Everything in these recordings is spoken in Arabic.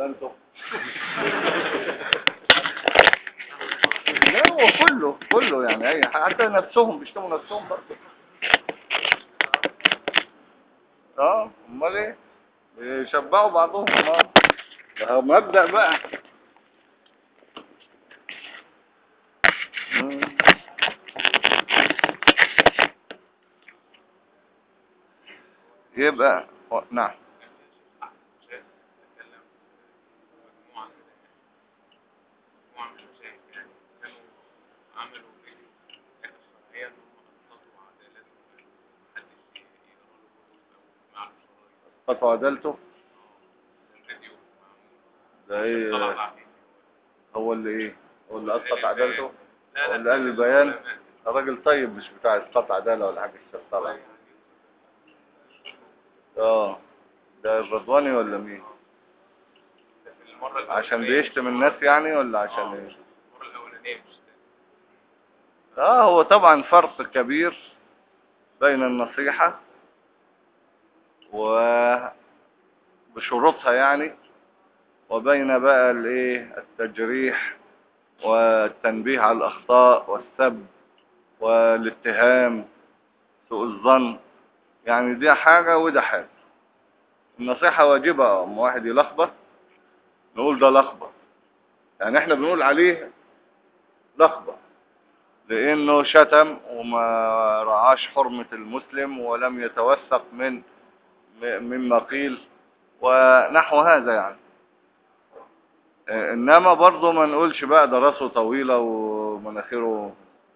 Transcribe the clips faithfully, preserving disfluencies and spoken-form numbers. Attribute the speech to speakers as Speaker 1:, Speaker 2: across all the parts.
Speaker 1: ولا انتوا؟ لا هو كله كله يعني اي حتى نفسهم بيشتموا نفسهم برضه. اه امال ايه؟ بيشبعوا بعضهم. اه مبدأ بقى. مم. يبقى و... نعم. قطع عدالته ده ايه؟ هو اللي ايه؟ هو اللي اسقط عدالته؟ هو اللي قال البيان؟ الراجل طيب مش بتاع اسقاط عداله ولا حاجه طبعا. اه ده الرضواني ولا مين؟ عشان بيشتم الناس يعني ولا عشان ايه؟ اه هو طبعا فرق كبير بين النصيحة وبشروطها يعني، وبين بقى الايه التجريح والتنبيه على الاخطاء والسب والاتهام سوء الظن. يعني دي حاجة وده حاجة. النصيحة واجبة. اما واحد يلخبط نقول ده لخبط، يعني احنا بنقول عليه لخبط لانه شتم وما رعاش حرمة المسلم ولم يتوثق من مما قيل ونحو هذا يعني. انما برضه ما نقولش بقى ده راسه طويلة ومناخيره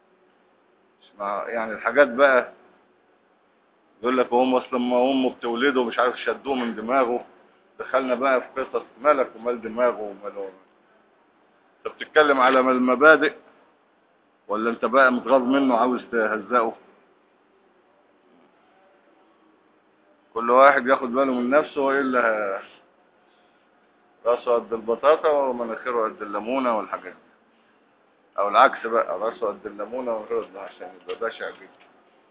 Speaker 1: يعني الحاجات بقى. يقول لك هم اصلا ما امه بتولده مش عارف شدوه من دماغه. دخلنا بقى في قصص مالك ومال دماغه وماله. انت بتتكلم على المبادئ ولا انت بقى متغاظ منه عاوز تهزقه؟ كل واحد ياخد باله من نفسه والا راسه قد البطاطا ومناخيره قد الليمونه والحاجات دي. او العكس بقى راسه قد الليمونه ومناخيره قد عشان يبقى بشع جدا.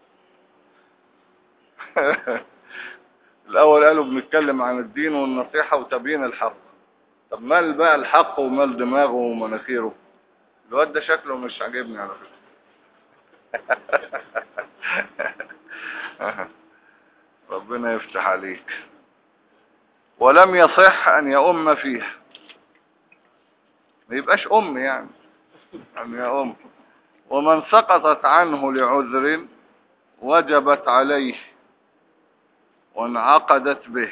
Speaker 1: الاول قالوا بنتكلم عن الدين والنصيحه وتبيين الحق. طب مال بقى الحق ومال دماغه ومناخيره؟ الواد ده شكله مش عاجبني على فكره. ربنا يفتح عليك. ولم يصح ان يؤم فيه. ما يبقاش ام يعني ان يؤم. ومن سقطت عنه لعذر وجبت عليه وانعقدت به.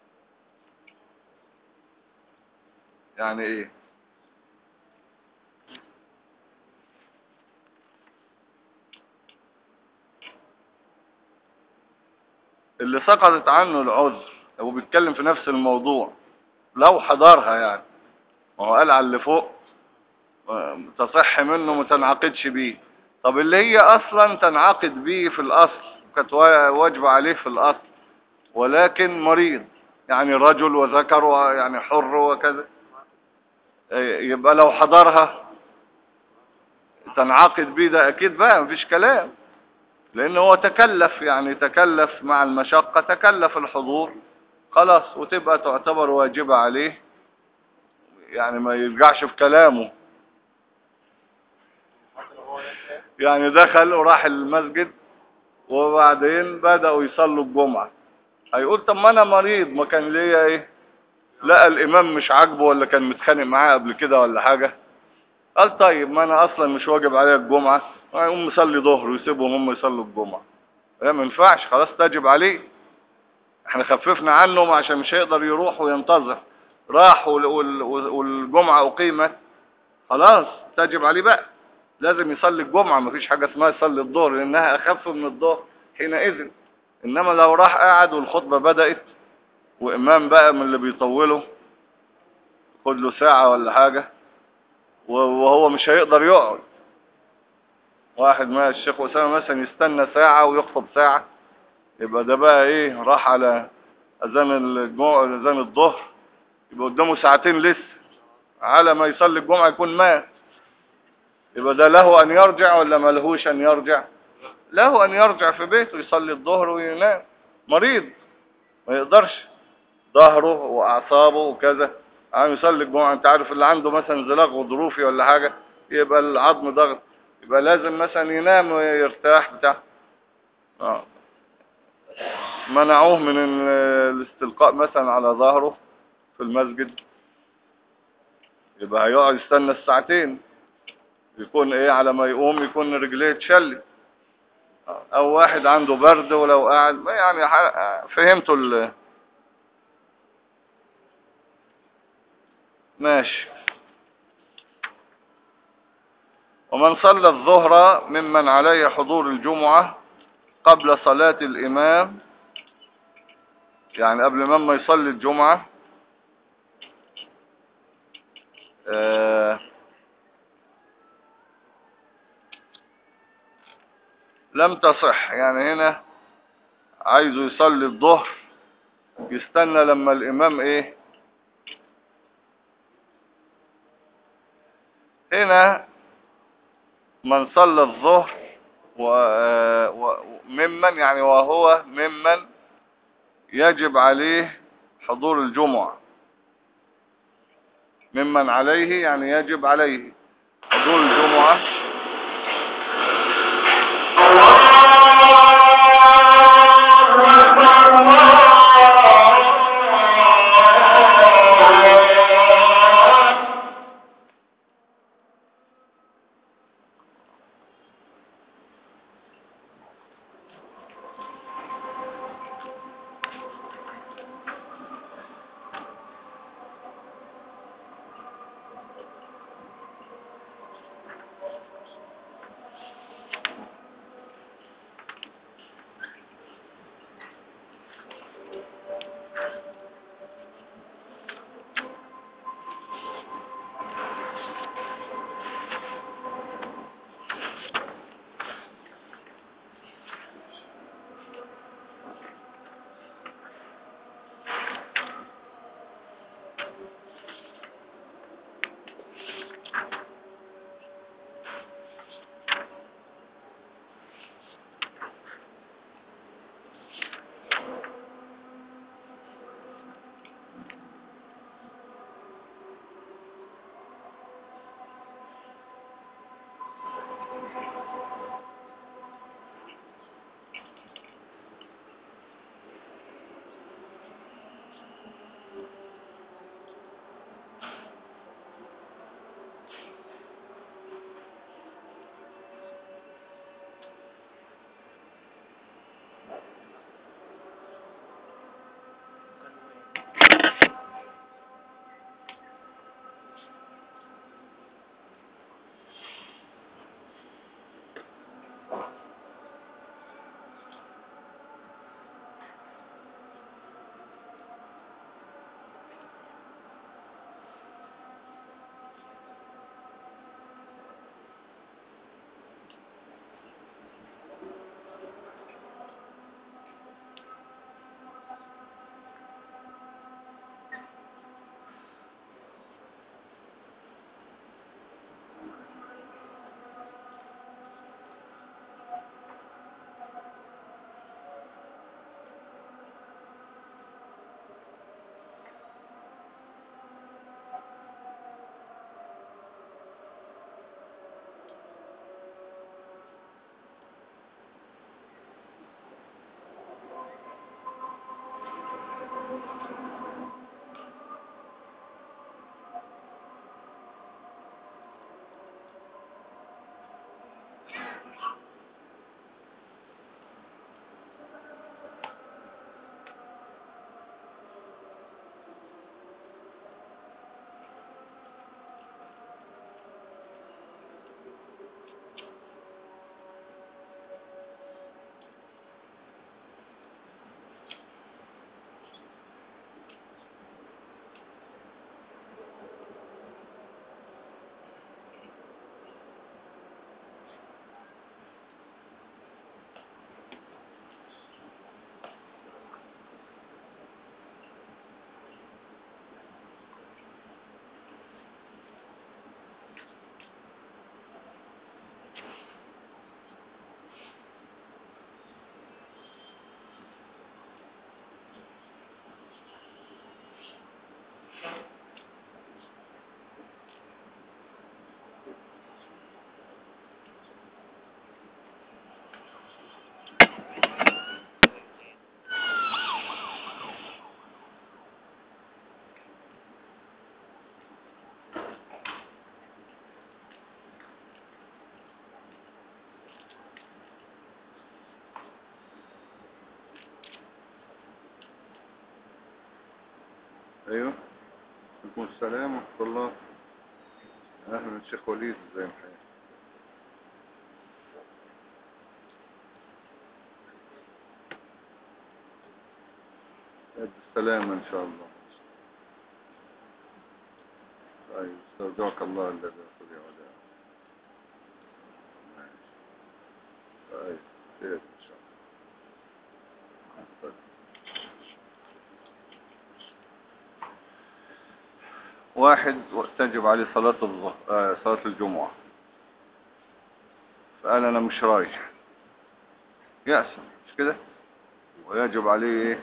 Speaker 1: يعني ايه؟ اللي سقطت عنه العذر هو بيتكلم في نفس الموضوع لو حضرها يعني. ما هو قال على اللي فوق تصح منه ما تنعقدش بيه. طب اللي هي اصلا تنعقد بيه في الاصل كانت واجب عليه في الاصل ولكن مريض يعني رجل وذكر يعني حر وكذا، يبقى لو حضرها تنعقد بيه. ده اكيد بقى مفيش كلام لانه هو تكلف يعني تكلف مع المشقة تكلف الحضور خلاص وتبقى تعتبر واجبة عليه يعني ما يرجعش في كلامه. يعني دخل وراح المسجد وبعدين بدأوا يصلوا الجمعة هيقول طب ما انا مريض ما كان ليا ايه؟ لقى الامام مش عاجبه ولا كان متخانق معاه قبل كده ولا حاجة قال طيب ما انا اصلا مش واجب عليا الجمعة هيقوم يصلي ظهر ويسيبهم هم يصلوا الجمعة. ده ما ينفعش خلاص تجب عليه. احنا خففنا عنهم عشان مش هيقدر يروح وينتظر. راح والجمعة اقيمت خلاص تجب عليه بقى لازم يصلي الجمعة. مفيش حاجة اسمها يصلي الظهر لانها اخف من الظهر حينئذ. انما لو راح قاعد والخطبة بدأت وامام بقى من اللي بيطوله خد له ساعة ولا حاجة وهو مش هيقدر يقعد. واحد ما الشيخ أسامة مثلا يستنى ساعة ويخطب ساعة يبقى ده بقى ايه راح على اذان الجمعة اذان الظهر يبقى قدامه ساعتين لسه على ما يصلي الجمعة يكون مات. يبقى ده له ان يرجع ولا ما لهوش ان يرجع؟ له ان يرجع في بيته يصلي الظهر وينام. مريض ما يقدرش ظهره واعصابه وكذا عم يصلي الجمعة، انت عارف اللي عنده مثلا زلاق غضروفي ولا حاجة يبقى العظم ضغط، يبقى لازم مثلا ينام ويرتاح بتاع. اه منعوه من ال- الاستلقاء مثلا على ظهره في المسجد، يبقى هيقعد يستنى الساعتين، يكون ايه على ما يقوم يكون رجليه اتشلت. آه. او واحد عنده برد ولو قاعد ما يعني ح- فهمتوا ال ماشي. ومن صلى الظهر ممن عليه حضور الجمعة قبل صلاة الإمام، يعني قبل ما يصلي الجمعة، آه لم تصح. يعني هنا عايزه يصلي الظهر يستنى لما الإمام ايه. هنا من صلى الظهر وممن يعني وهو ممن يجب عليه حضور الجمعة، ممن عليه يعني يجب عليه حضور الجمعة. ايوه. عليكم السلام ورحمة الله. اهلا الشيخ وليد، ازي الحال؟ بالسلامة ان شاء الله. طيب استودعك الله الذي لا تضيع ودائعه. طيب خير ان شاء الله. طيب. واحد تجب عليه صلاة الظهر آه صلاة الجمعة، فقال انا مش رايح، يأسم مش كده؟ ويجب عليه ايه؟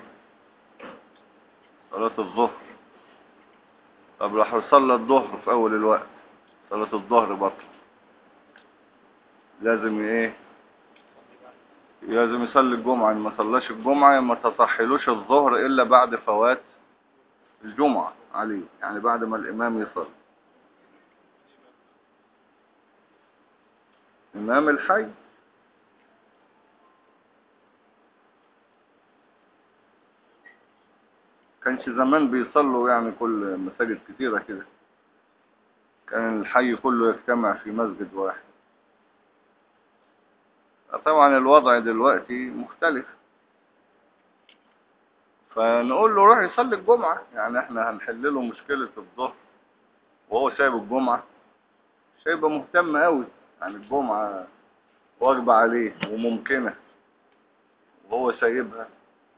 Speaker 1: صلاة الظهر. طب راح يصلي الظهر في اول الوقت، صلاة الظهر بطل، لازم ايه؟ لازم يصلي الجمعة. ان ما صلاش الجمعة ما تصحلوش الظهر الا بعد فوات الجمعة عليه، يعني بعد ما الامام يصلي. امام الحي. كانش زمان بيصلوا يعني كل مساجد كتيرة كده، كان الحي كله يجتمع في مسجد واحد. طبعا الوضع دلوقتي مختلف، فنقول له روح يصلي الجمعة. يعني احنا هنحل له مشكلة الظهر وهو سايب الجمعة؟ مش هيبقى مهتم قوي. يعني الجمعة واجبة عليه وممكنة وهو سايبها،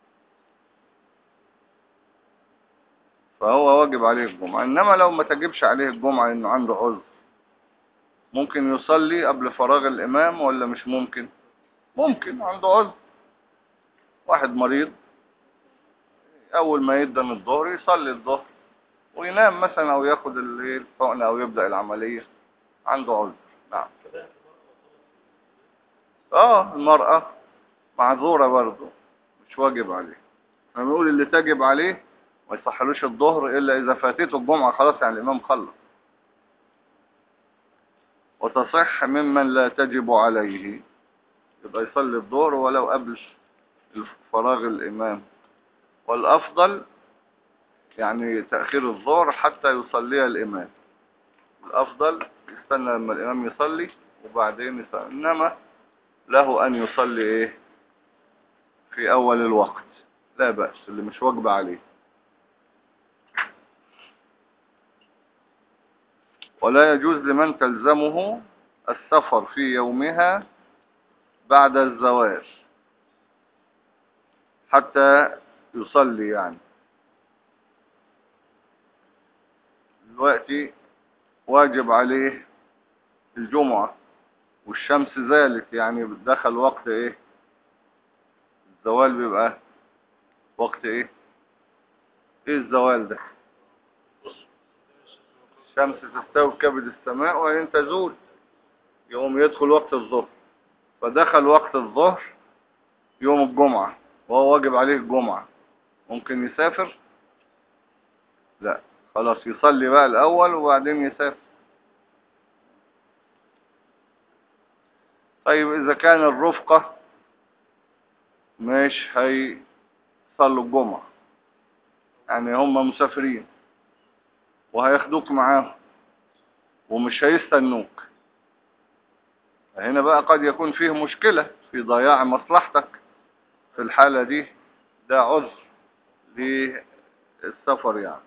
Speaker 1: فهو واجب عليه الجمعة. انما لو ما تجبش عليه الجمعة انه عنده عذر، ممكن يصلي قبل فراغ الامام ولا مش ممكن؟ ممكن، عنده عذر. واحد مريض اول ما يدن الظهر يصلي الظهر وينام مثلا، او ياخد الحقنة او يبدأ العملية، عنده عذر. نعم. اه المرأة معذورة برضه، مش واجب عليه. هنقول اللي تجب عليه ما يصحلوش الظهر الا اذا فاتته الجمعة خلاص، يعني الامام خلص. وتصح ممن لا تجب عليه، يبقى يصلي الظهر ولو قبل فراغ الامام. والافضل يعني تأخير الظهر حتى يصليها الامام. الافضل يستنى لما الامام يصلي وبعدين يصلي. انما له ان يصلي ايه؟ في اول الوقت لا بأس، اللي مش واجب عليه. ولا يجوز لمن تلزمه السفر في يومها بعد الزواج حتى يصلي. يعني دلوقتي واجب عليه الجمعة والشمس زالت، يعني دخل وقت ايه؟ الزوال بيبقى وقت ايه؟ ايه الزوال ده؟ الشمس تستوي كبد السماء وإن تزول، يوم يدخل وقت الظهر. فدخل وقت الظهر يوم الجمعة وهو واجب عليه الجمعة، ممكن يسافر؟ لا، خلاص يصلي بقى الأول وبعدين يسافر. طيب إذا كان الرفقة مش هيصلوا الجمعة، يعني هم مسافرين وهياخدوك معاهم ومش هيستنوك، هنا بقى قد يكون فيه مشكلة في ضياع مصلحتك. في الحالة دي ده عذر للسفر يعني.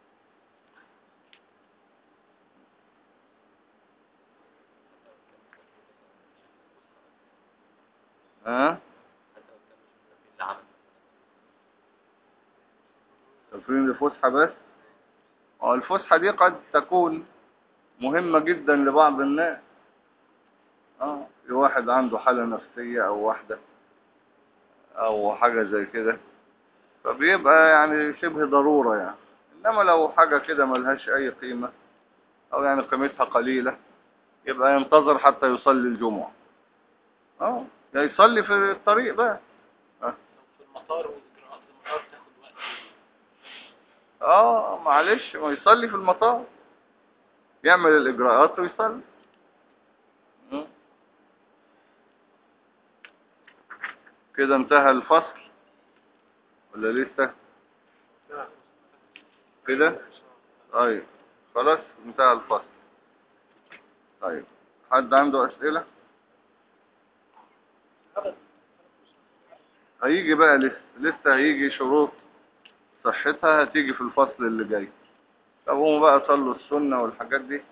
Speaker 1: ها؟ مسافرين لفسحة بس؟ اه الفسحة دي قد تكون مهمة جدا لبعض الناس. اه في واحد عنده حالة نفسية او واحدة او حاجة زي كده، فبيبقى يعني شبه ضرورة يعني. انما لو حاجة كده ملهاش اي قيمة او يعني قيمتها قليلة، يبقى ينتظر حتى يصلي الجمعة. اه يعني يصلي في الطريق بقى. اه, آه معلش، ما يصلي في المطار، يعمل الاجراءات ويصلي. م. كده انتهى الفصل ولا لسه؟ كده. طيب خلاص انتهى الفصل. طيب حد عنده اسئلة؟ هيجي بقى لسه لسه هيجي شروط صحتها، هتيجي في الفصل اللي جاي. طب قوموا بقى صلوا السنة والحاجات دي.